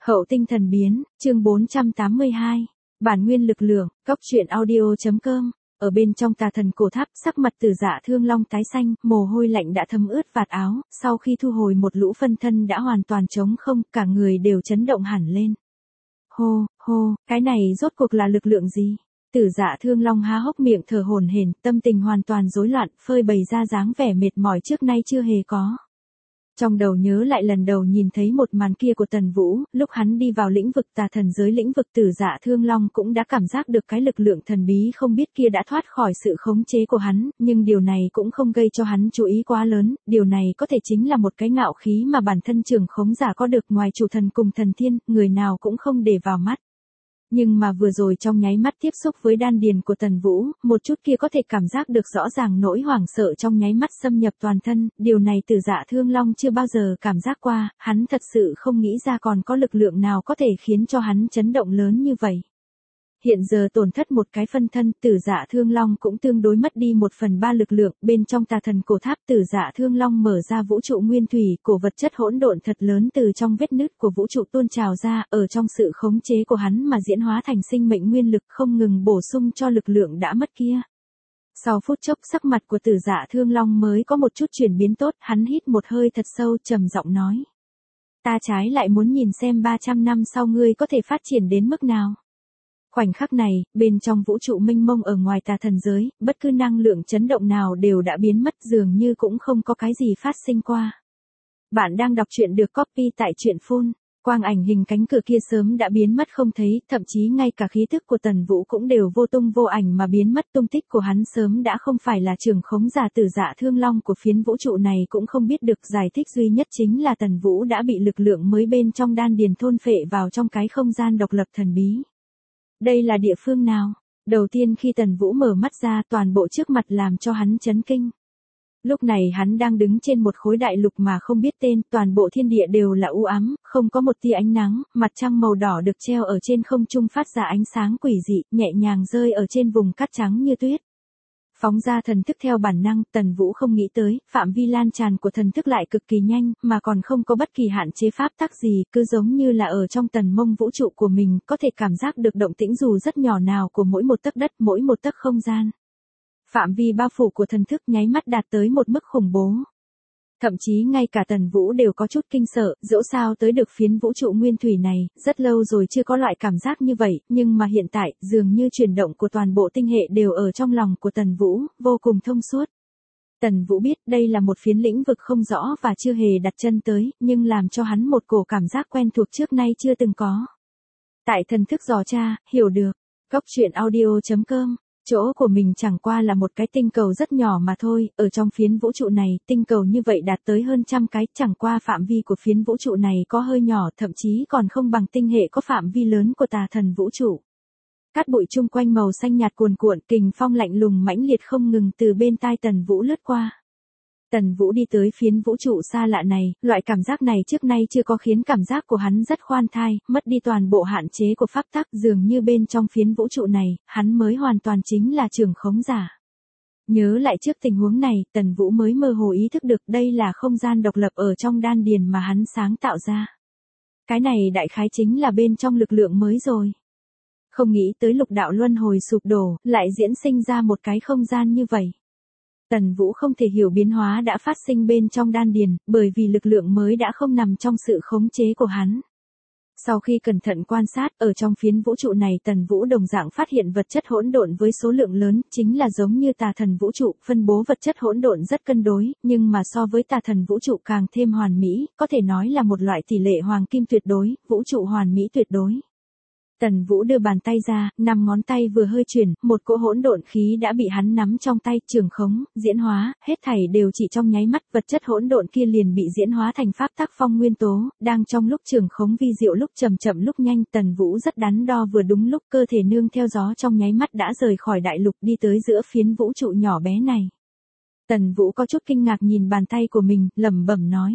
Hậu tinh thần biến, chương 482. Bản nguyên lực lượng, góc truyện audio.com. Ở bên trong tà thần cổ tháp, sắc mặt Tử Dạ Thương Long tái xanh, mồ hôi lạnh đã thấm ướt vạt áo, sau khi thu hồi một lũ phân thân đã hoàn toàn trống không, cả người đều chấn động hẳn lên. Hô, hô, cái này rốt cuộc là lực lượng gì? Tử Dạ Thương Long há hốc miệng thở hổn hển, tâm tình hoàn toàn rối loạn, phơi bày ra dáng vẻ mệt mỏi trước nay chưa hề có. Trong đầu nhớ lại lần đầu nhìn thấy một màn kia của Tần Vũ, lúc hắn đi vào lĩnh vực tà thần giới, lĩnh vực Tử Dạ Thương Long cũng đã cảm giác được cái lực lượng thần bí không biết kia đã thoát khỏi sự khống chế của hắn, nhưng điều này cũng không gây cho hắn chú ý quá lớn, điều này có thể chính là một cái ngạo khí mà bản thân trường khống giả có được, ngoài chủ thần cùng thần thiên, người nào cũng không để vào mắt. Nhưng mà vừa rồi trong nháy mắt tiếp xúc với đan điền của Tần Vũ, một chút kia có thể cảm giác được rõ ràng nỗi hoảng sợ trong nháy mắt xâm nhập toàn thân, điều này Tử Dạ Thương Long chưa bao giờ cảm giác qua, hắn thật sự không nghĩ ra còn có lực lượng nào có thể khiến cho hắn chấn động lớn như vậy. Hiện giờ tổn thất một cái phân thân, Tử Dạ Thương Long cũng tương đối mất đi 1/3 lực lượng, bên trong tà thần cổ tháp Tử Dạ Thương Long mở ra vũ trụ nguyên thủy, cổ vật chất hỗn độn thật lớn từ trong vết nứt của vũ trụ tuôn trào ra, ở trong sự khống chế của hắn mà diễn hóa thành sinh mệnh nguyên lực, không ngừng bổ sung cho lực lượng đã mất kia. Sau phút chốc, sắc mặt của Tử Dạ Thương Long mới có một chút chuyển biến tốt, hắn hít một hơi thật sâu, trầm giọng nói: "Ta trái lại muốn nhìn xem 300 năm sau ngươi có thể phát triển đến mức nào." Khoảnh khắc này, bên trong vũ trụ mênh mông ở ngoài tà thần giới, bất cứ năng lượng chấn động nào đều đã biến mất, dường như cũng không có cái gì phát sinh qua. Bạn đang đọc truyện được copy tại truyện Full. Quang ảnh hình cánh cửa kia sớm đã biến mất không thấy, thậm chí ngay cả khí tức của Tần Vũ cũng đều vô tung vô ảnh mà biến mất, tung tích của hắn sớm đã không phải là trường khống giả Tử Dạ Thương Long của phiến vũ trụ này cũng không biết được, giải thích duy nhất chính là Tần Vũ đã bị lực lượng mới bên trong đan điền thôn phệ vào trong cái không gian độc lập thần bí. Đây là địa phương nào? Đầu tiên khi Tần Vũ mở mắt ra, toàn bộ trước mặt làm cho hắn chấn kinh. Lúc này hắn đang đứng trên một khối đại lục mà không biết tên, toàn bộ thiên địa đều là u ám, không có một tia ánh nắng, mặt trăng màu đỏ được treo ở trên không trung phát ra ánh sáng quỷ dị, nhẹ nhàng rơi ở trên vùng cát trắng như tuyết. Phóng ra thần thức theo bản năng, Tần Vũ không nghĩ tới, phạm vi lan tràn của thần thức lại cực kỳ nhanh, mà còn không có bất kỳ hạn chế pháp tắc gì, cứ giống như là ở trong tần mông vũ trụ của mình, có thể cảm giác được động tĩnh dù rất nhỏ nào của mỗi một tấc đất, mỗi một tấc không gian. Phạm vi bao phủ của thần thức nháy mắt đạt tới một mức khủng bố. Thậm chí ngay cả Tần Vũ đều có chút kinh sợ, dẫu sao tới được phiến vũ trụ nguyên thủy này, rất lâu rồi chưa có loại cảm giác như vậy, nhưng mà hiện tại, dường như chuyển động của toàn bộ tinh hệ đều ở trong lòng của Tần Vũ, vô cùng thông suốt. Tần Vũ biết đây là một phiến lĩnh vực không rõ và chưa hề đặt chân tới, nhưng làm cho hắn một cổ cảm giác quen thuộc trước nay chưa từng có. Tại thần thức dò tra, hiểu được. Góc truyện audio.com. Chỗ của mình chẳng qua là một cái tinh cầu rất nhỏ mà thôi, ở trong phiến vũ trụ này, tinh cầu như vậy đạt tới hơn 100 cái, chẳng qua phạm vi của phiến vũ trụ này có hơi nhỏ, thậm chí còn không bằng tinh hệ có phạm vi lớn của tà thần vũ trụ. Cát bụi chung quanh màu xanh nhạt cuồn cuộn, kình phong lạnh lùng mãnh liệt không ngừng từ bên tai Tần Vũ lướt qua. Tần Vũ đi tới phiến vũ trụ xa lạ này, loại cảm giác này trước nay chưa có, khiến cảm giác của hắn rất khoan thai, mất đi toàn bộ hạn chế của pháp tắc, dường như bên trong phiến vũ trụ này, hắn mới hoàn toàn chính là trường khống giả. Nhớ lại trước tình huống này, Tần Vũ mới mơ hồ ý thức được đây là không gian độc lập ở trong đan điền mà hắn sáng tạo ra. Cái này đại khái chính là bên trong lực lượng mới rồi. Không nghĩ tới lục đạo luân hồi sụp đổ, lại diễn sinh ra một cái không gian như vậy. Tần Vũ không thể hiểu biến hóa đã phát sinh bên trong đan điền, bởi vì lực lượng mới đã không nằm trong sự khống chế của hắn. Sau khi cẩn thận quan sát, ở trong phiến vũ trụ này Tần Vũ đồng dạng phát hiện vật chất hỗn độn với số lượng lớn, chính là giống như tà thần vũ trụ, phân bố vật chất hỗn độn rất cân đối, nhưng mà so với tà thần vũ trụ càng thêm hoàn mỹ, có thể nói là một loại tỷ lệ hoàng kim tuyệt đối, vũ trụ hoàn mỹ tuyệt đối. Tần Vũ đưa bàn tay ra, 5 ngón tay vừa hơi chuyển, một cỗ hỗn độn khí đã bị hắn nắm trong tay, trường khống, diễn hóa, hết thảy đều chỉ trong nháy mắt, vật chất hỗn độn kia liền bị diễn hóa thành pháp tắc phong nguyên tố, đang trong lúc trường khống vi diệu, lúc chậm chậm lúc nhanh, Tần Vũ rất đắn đo, vừa đúng lúc cơ thể nương theo gió trong nháy mắt đã rời khỏi đại lục đi tới giữa phiến vũ trụ nhỏ bé này. Tần Vũ có chút kinh ngạc nhìn bàn tay của mình, lẩm bẩm nói: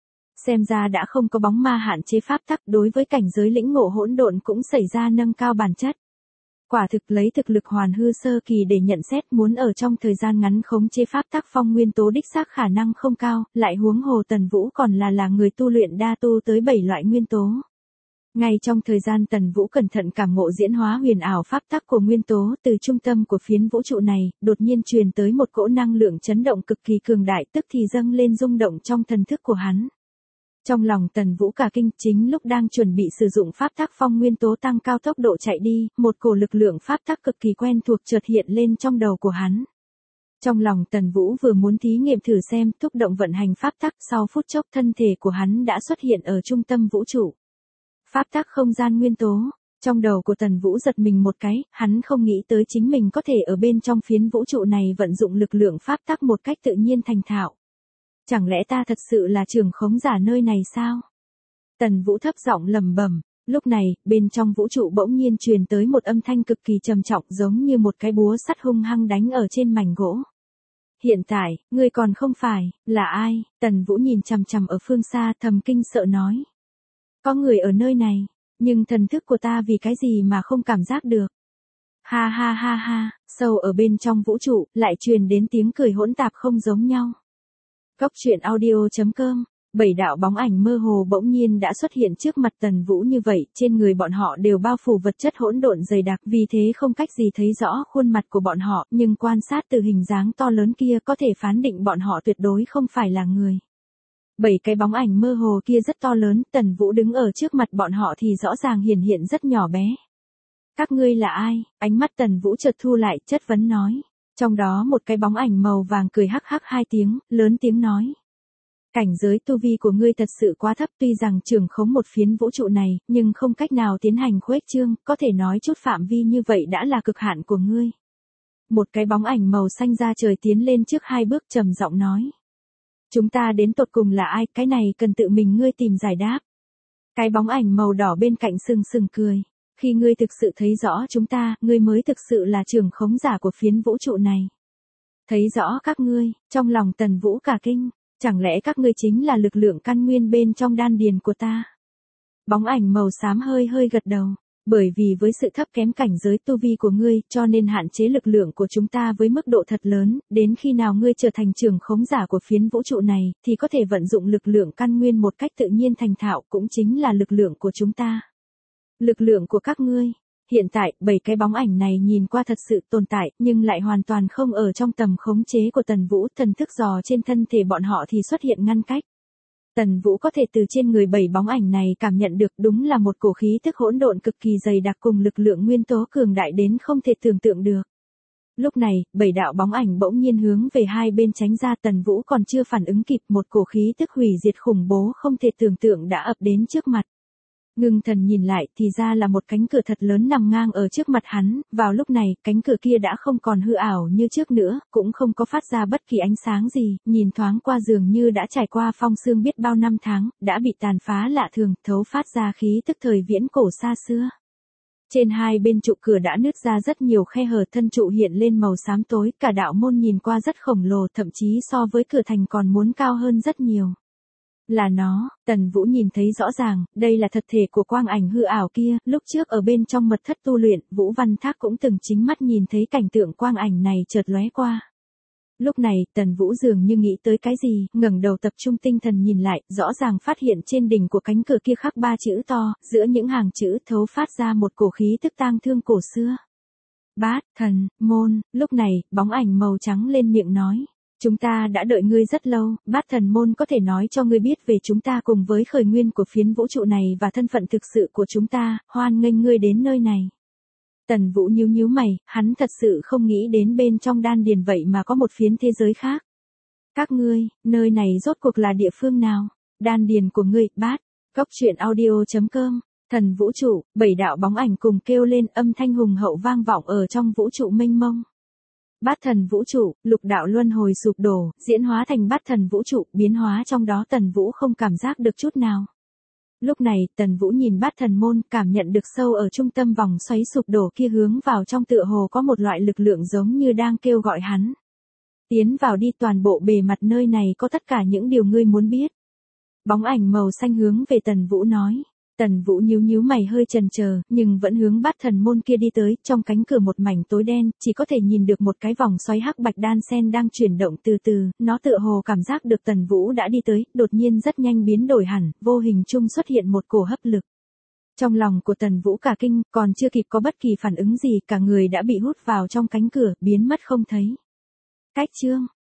xem ra đã không có bóng ma hạn chế pháp tắc, đối với cảnh giới lĩnh ngộ hỗn độn cũng xảy ra nâng cao bản chất. Quả thực lấy thực lực hoàn hư sơ kỳ để nhận xét, muốn ở trong thời gian ngắn khống chế pháp tắc phong nguyên tố đích xác khả năng không cao, lại huống hồ Tần Vũ còn là người tu luyện đa tu tới 7 loại nguyên tố. Ngay trong thời gian Tần Vũ cẩn thận cảm ngộ diễn hóa huyền ảo pháp tắc của nguyên tố, từ trung tâm của phiến vũ trụ này, đột nhiên truyền tới một cỗ năng lượng chấn động cực kỳ cường đại, tức thì dâng lên rung động trong thần thức của hắn. Trong lòng Tần Vũ cả kinh, chính lúc đang chuẩn bị sử dụng pháp tắc phong nguyên tố tăng cao tốc độ chạy đi, một cổ lực lượng pháp tắc cực kỳ quen thuộc chợt hiện lên trong đầu của hắn. Trong lòng Tần Vũ vừa muốn thí nghiệm thử xem, thúc động vận hành pháp tắc, sau phút chốc thân thể của hắn đã xuất hiện ở trung tâm vũ trụ. Pháp tắc không gian nguyên tố. Trong đầu của Tần Vũ giật mình một cái, hắn không nghĩ tới chính mình có thể ở bên trong phiến vũ trụ này vận dụng lực lượng pháp tắc một cách tự nhiên thành thạo. Chẳng lẽ ta thật sự là trưởng khống giả nơi này sao? Tần Vũ thấp giọng lẩm bẩm. Lúc này, bên trong vũ trụ bỗng nhiên truyền tới một âm thanh cực kỳ trầm trọng, giống như một cái búa sắt hung hăng đánh ở trên mảnh gỗ. Hiện tại, ngươi còn không phải, là ai? Tần Vũ nhìn chằm chằm ở phương xa, thầm kinh sợ nói. Có người ở nơi này, nhưng thần thức của ta vì cái gì mà không cảm giác được? Ha ha ha ha, sâu ở bên trong vũ trụ, lại truyền đến tiếng cười hỗn tạp không giống nhau. Góc truyện audio.com. 7 đạo bóng ảnh mơ hồ bỗng nhiên đã xuất hiện trước mặt Tần Vũ như vậy, trên người bọn họ đều bao phủ vật chất hỗn độn dày đặc, vì thế không cách gì thấy rõ khuôn mặt của bọn họ, nhưng quan sát từ hình dáng to lớn kia có thể phán định bọn họ tuyệt đối không phải là người. 7 cái bóng ảnh mơ hồ kia rất to lớn, Tần Vũ đứng ở trước mặt bọn họ thì rõ ràng hiện rất nhỏ bé. Các ngươi là ai? Ánh mắt Tần Vũ chợt thu lại, chất vấn nói. Trong đó một cái bóng ảnh màu vàng cười hắc hắc 2 tiếng, lớn tiếng nói. Cảnh giới tu vi của ngươi thật sự quá thấp, tuy rằng trưởng khống một phiến vũ trụ này, nhưng không cách nào tiến hành khuếch trương, có thể nói chút phạm vi như vậy đã là cực hạn của ngươi. Một cái bóng ảnh màu xanh ra trời tiến lên trước 2 bước trầm giọng nói. Chúng ta đến tột cùng là ai, cái này cần tự mình ngươi tìm giải đáp. Cái bóng ảnh màu đỏ bên cạnh sừng sừng cười. Khi ngươi thực sự thấy rõ chúng ta, ngươi mới thực sự là trưởng khống giả của phiến vũ trụ này. Thấy rõ các ngươi, trong lòng Tần Vũ cả kinh. Chẳng lẽ các ngươi chính là lực lượng căn nguyên bên trong đan điền của ta? Bóng ảnh màu xám hơi gật đầu. Bởi vì với sự thấp kém cảnh giới tu vi của ngươi, cho nên hạn chế lực lượng của chúng ta với mức độ thật lớn, đến khi nào ngươi trở thành trưởng khống giả của phiến vũ trụ này, thì có thể vận dụng lực lượng căn nguyên một cách tự nhiên thành thạo, cũng chính là lực lượng của chúng ta. Lực lượng của các ngươi. Hiện tại, 7 cái bóng ảnh này nhìn qua thật sự tồn tại, nhưng lại hoàn toàn không ở trong tầm khống chế của Tần Vũ, thần thức dò trên thân thể bọn họ thì xuất hiện ngăn cách. Tần Vũ có thể từ trên người 7 bóng ảnh này cảm nhận được đúng là một cổ khí tức hỗn độn cực kỳ dày đặc cùng lực lượng nguyên tố cường đại đến không thể tưởng tượng được. Lúc này, 7 đạo bóng ảnh bỗng nhiên hướng về hai bên tránh ra, Tần Vũ còn chưa phản ứng kịp, một cổ khí tức hủy diệt khủng bố không thể tưởng tượng đã ập đến trước mặt. Ngưng thần nhìn lại thì ra là một cánh cửa thật lớn nằm ngang ở trước mặt hắn, vào lúc này, cánh cửa kia đã không còn hư ảo như trước nữa, cũng không có phát ra bất kỳ ánh sáng gì, nhìn thoáng qua dường như đã trải qua phong sương biết bao năm tháng, đã bị tàn phá lạ thường, thấu phát ra khí tức thời viễn cổ xa xưa. Trên hai bên trụ cửa đã nứt ra rất nhiều khe hở, thân trụ hiện lên màu xám tối, cả đạo môn nhìn qua rất khổng lồ, thậm chí so với cửa thành còn muốn cao hơn rất nhiều. Là nó, Tần Vũ nhìn thấy rõ ràng, đây là thật thể của quang ảnh hư ảo kia, lúc trước ở bên trong mật thất tu luyện, Vũ Văn Thác cũng từng chính mắt nhìn thấy cảnh tượng quang ảnh này chợt lóe qua. Lúc này, Tần Vũ dường như nghĩ tới cái gì, ngẩng đầu tập trung tinh thần nhìn lại, rõ ràng phát hiện trên đỉnh của cánh cửa kia khắc 3 chữ to, giữa những hàng chữ thấu phát ra một cổ khí tức tang thương cổ xưa. Bát, thần, môn, lúc này, bóng ảnh màu trắng lên miệng nói. Chúng ta đã đợi ngươi rất lâu, Bát thần môn có thể nói cho ngươi biết về chúng ta cùng với khởi nguyên của phiến vũ trụ này và thân phận thực sự của chúng ta, hoan nghênh ngươi đến nơi này. Tần Vũ nhíu mày, hắn thật sự không nghĩ đến bên trong đan điền vậy mà có một phiến thế giới khác. Các ngươi, nơi này rốt cuộc là địa phương nào? Đan điền của ngươi, Bát. Góc truyện audio.com. Thần vũ trụ, 7 đạo bóng ảnh cùng kêu lên, âm thanh hùng hậu vang vọng ở trong vũ trụ mênh mông. Bát thần vũ trụ, lục đạo luân hồi sụp đổ, diễn hóa thành bát thần vũ trụ, biến hóa trong đó Tần Vũ không cảm giác được chút nào. Lúc này, Tần Vũ nhìn bát thần môn, cảm nhận được sâu ở trung tâm vòng xoáy sụp đổ kia hướng vào trong tựa hồ có một loại lực lượng giống như đang kêu gọi hắn. Tiến vào đi, toàn bộ bề mặt nơi này có tất cả những điều ngươi muốn biết. Bóng ảnh màu xanh hướng về Tần Vũ nói. Tần Vũ nhíu mày hơi chần chờ, nhưng vẫn hướng bát thần môn kia đi tới, trong cánh cửa một mảnh tối đen, chỉ có thể nhìn được một cái vòng xoáy hắc bạch đan sen đang chuyển động từ từ, nó tựa hồ cảm giác được Tần Vũ đã đi tới, đột nhiên rất nhanh biến đổi hẳn, vô hình chung xuất hiện một cổ hấp lực. Trong lòng của Tần Vũ cả kinh, còn chưa kịp có bất kỳ phản ứng gì, cả người đã bị hút vào trong cánh cửa, biến mất không thấy. Cách chương